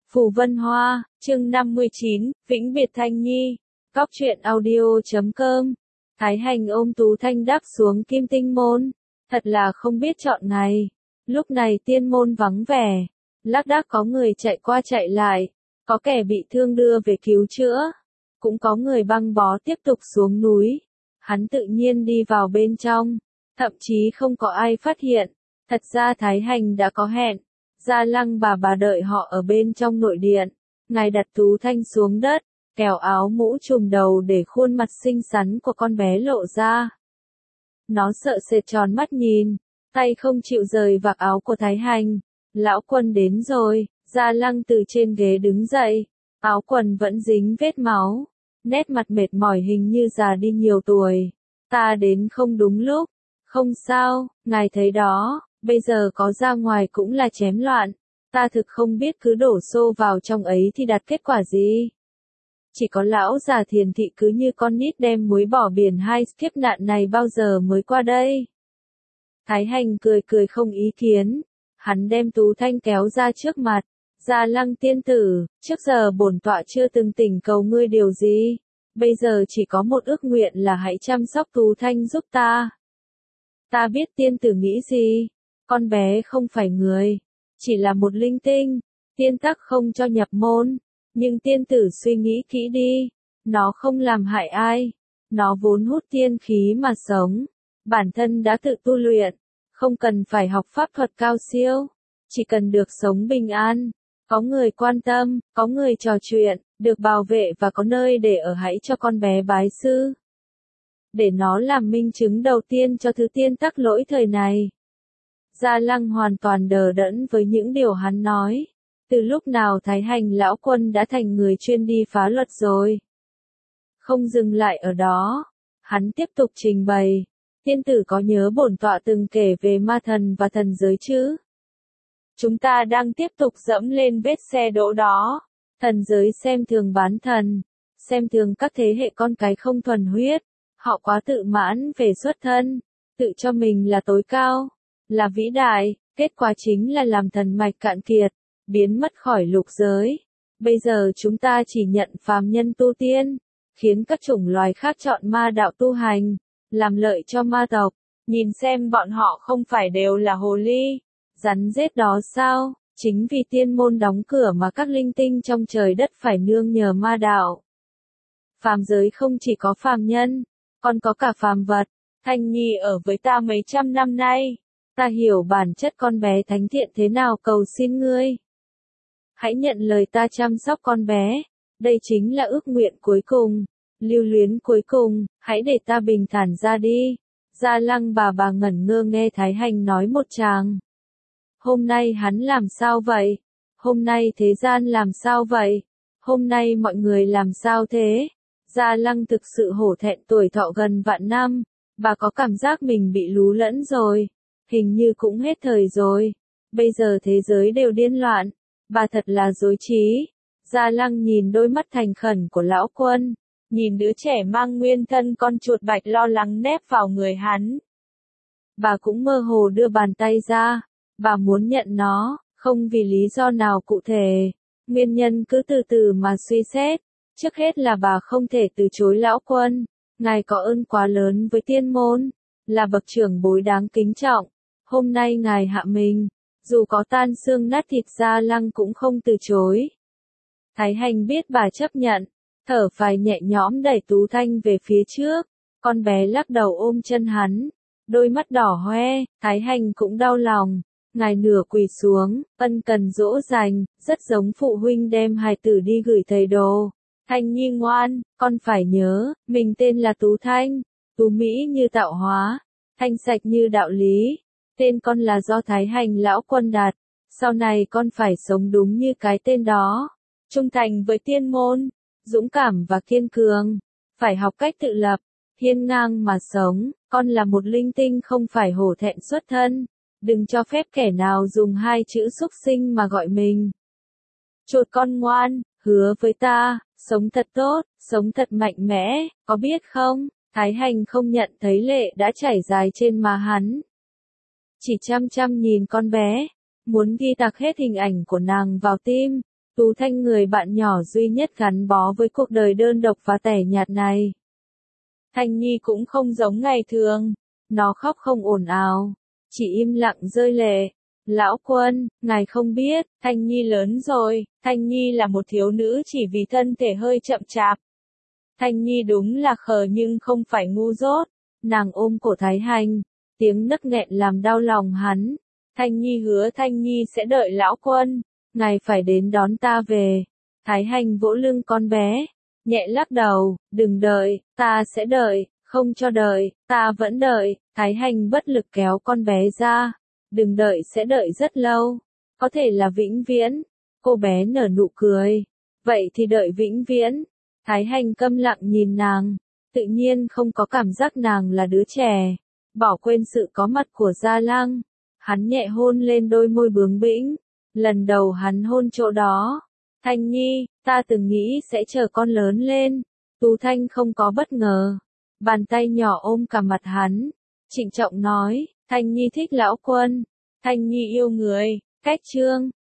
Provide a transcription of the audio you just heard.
Phù Vân Hoa, chương 59, Vĩnh Biệt Thanh Nhi. Cóc truyện audio.com. Thái Hành ôm Tú Thanh đáp xuống Kim Tinh Môn. Thật là không biết chọn ngày. Lúc này tiên môn vắng vẻ. Lác đác có người chạy qua chạy lại. Có kẻ bị thương đưa về cứu chữa. Cũng có người băng bó tiếp tục xuống núi. Hắn tự nhiên đi vào bên trong. Thậm chí không có ai phát hiện. Thật ra Thái Hành đã có hẹn. Gia Lăng bà đợi họ ở bên trong nội điện. Ngài đặt Tú Thanh xuống đất, kéo áo mũ trùm đầu để khuôn mặt xinh xắn của con bé lộ ra. Nó sợ sệt tròn mắt nhìn, tay không chịu rời vạt áo của Thái Hành. Lão Quân đến rồi. Gia Lăng từ trên ghế đứng dậy, áo quần vẫn dính vết máu, nét mặt mệt mỏi hình như già đi nhiều tuổi. Ta đến không đúng lúc. Không sao, ngài thấy đó. Bây giờ có ra ngoài cũng là chém loạn, ta thực không biết cứ đổ xô vào trong ấy thì đạt kết quả gì. Chỉ có lão già Thiền Thị cứ như con nít đem muối bỏ biển, hai kiếp nạn này bao giờ mới qua đây. Thái Hành cười không ý kiến, hắn đem Tú Thanh kéo ra trước mặt. Gia Lăng tiên tử, trước giờ bổn tọa chưa từng tỉnh cầu ngươi điều gì, bây giờ chỉ có một ước nguyện là hãy chăm sóc Tú Thanh giúp ta. Ta biết tiên tử nghĩ gì. Con bé không phải người, chỉ là một linh tinh, tiên tắc không cho nhập môn, nhưng tiên tử suy nghĩ kỹ đi, nó không làm hại ai, nó vốn hút tiên khí mà sống, bản thân đã tự tu luyện, không cần phải học pháp thuật cao siêu, chỉ cần được sống bình an, có người quan tâm, có người trò chuyện, được bảo vệ và có nơi để ở, hãy cho con bé bái sư. Để nó làm minh chứng đầu tiên cho thứ tiên tắc lỗi thời này. Gia Lăng hoàn toàn đờ đẫn với những điều hắn nói. Từ lúc nào Thái Hành lão quân đã thành người chuyên đi phá luật rồi? Không dừng lại ở đó, hắn tiếp tục trình bày. Tiên tử có nhớ bổn tọa từng kể về ma thần và thần giới chứ? Chúng ta đang tiếp tục dẫm lên vết xe đỗ đó. Thần giới xem thường bán thần, xem thường các thế hệ con cái không thuần huyết. Họ quá tự mãn về xuất thân, tự cho mình là tối cao, là vĩ đại, kết quả chính là làm thần mạch cạn kiệt, biến mất khỏi lục giới. Bây giờ chúng ta chỉ nhận phàm nhân tu tiên, khiến các chủng loài khác chọn ma đạo tu hành, làm lợi cho ma tộc. Nhìn xem bọn họ không phải đều là hồ ly, rắn rết đó sao? Chính vì tiên môn đóng cửa mà các linh tinh trong trời đất phải nương nhờ ma đạo. Phàm giới không chỉ có phàm nhân, còn có cả phàm vật. Thanh Nhi ở với ta mấy trăm năm nay, ta hiểu bản chất con bé thánh thiện thế nào, cầu xin ngươi. Hãy nhận lời ta chăm sóc con bé, đây chính là ước nguyện cuối cùng, lưu luyến cuối cùng, hãy để ta bình thản ra đi. Gia Lăng bà ngẩn ngơ nghe Thái Hành nói một tràng. Hôm nay hắn làm sao vậy? Hôm nay thế gian làm sao vậy? Hôm nay mọi người làm sao thế? Gia Lăng thực sự hổ thẹn, tuổi thọ gần vạn năm, bà có cảm giác mình bị lú lẫn rồi, hình như cũng hết thời rồi, bây giờ thế giới đều điên loạn, bà thật là dối trí. Gia Lăng nhìn đôi mắt thành khẩn của lão quân, nhìn đứa trẻ mang nguyên thân con chuột bạch lo lắng nép vào người hắn. Bà cũng mơ hồ đưa bàn tay ra, bà muốn nhận nó, không vì lý do nào cụ thể, nguyên nhân cứ từ từ mà suy xét. Trước hết là bà không thể từ chối lão quân, ngài có ơn quá lớn với tiên môn, là bậc trưởng bối đáng kính trọng. Hôm nay ngài hạ mình, dù có tan xương nát thịt, Gia Lăng cũng không từ chối. Thái Hành biết bà chấp nhận, thở phào nhẹ nhõm đẩy Tú Thanh về phía trước, con bé lắc đầu ôm chân hắn, đôi mắt đỏ hoe. Thái Hành cũng đau lòng, ngài nửa quỳ xuống, ân cần dỗ dành, rất giống phụ huynh đem hài tử đi gửi thầy đồ. Thanh Nhi ngoan, con phải nhớ, mình tên là Tú Thanh, Tú Mỹ như tạo hóa, thanh sạch như đạo lý. Tên con là do Thái Hành lão quân đặt, sau này con phải sống đúng như cái tên đó. Trung thành với tiên môn, dũng cảm và kiên cường, phải học cách tự lập, hiên ngang mà sống. Con là một linh tinh không phải hổ thẹn xuất thân, đừng cho phép kẻ nào dùng hai chữ súc sinh mà gọi mình. Chuột con ngoan, hứa với ta, sống thật tốt, sống thật mạnh mẽ, có biết không? Thái Hành không nhận thấy lệ đã chảy dài trên má hắn. Chỉ chăm chăm nhìn con bé, muốn ghi tạc hết hình ảnh của nàng vào tim. Tú Thanh người bạn nhỏ duy nhất gắn bó với cuộc đời đơn độc và tẻ nhạt này. Thanh Nhi cũng không giống ngày thường, nó khóc không ồn ào, chỉ im lặng rơi lệ. Lão Quân, ngài không biết, Thanh Nhi lớn rồi, Thanh Nhi là một thiếu nữ chỉ vì thân thể hơi chậm chạp. Thanh Nhi đúng là khờ nhưng không phải ngu dốt. Nàng ôm cổ Thái Hành, tiếng nấc nghẹn làm đau lòng hắn. Thanh Nhi hứa Thanh Nhi sẽ đợi Lão Quân, ngài phải đến đón ta về. Thái Hành vỗ lưng con bé, nhẹ lắc đầu, đừng đợi, ta sẽ đợi, không cho đợi, ta vẫn đợi. Thái Hành bất lực kéo con bé ra, đừng đợi sẽ đợi rất lâu, có thể là vĩnh viễn. Cô bé nở nụ cười, vậy thì đợi vĩnh viễn. Thái Hành câm lặng nhìn nàng, tự nhiên không có cảm giác nàng là đứa trẻ, bỏ quên sự có mặt của Gia Lăng. Hắn nhẹ hôn lên đôi môi bướng bĩnh, lần đầu hắn hôn chỗ đó. Thanh Nhi, ta từng nghĩ sẽ chờ con lớn lên. Tú Thanh không có bất ngờ, bàn tay nhỏ ôm cả mặt hắn, trịnh trọng nói, Thanh Nhi thích Lão Quân, Thanh Nhi yêu người. Cách chương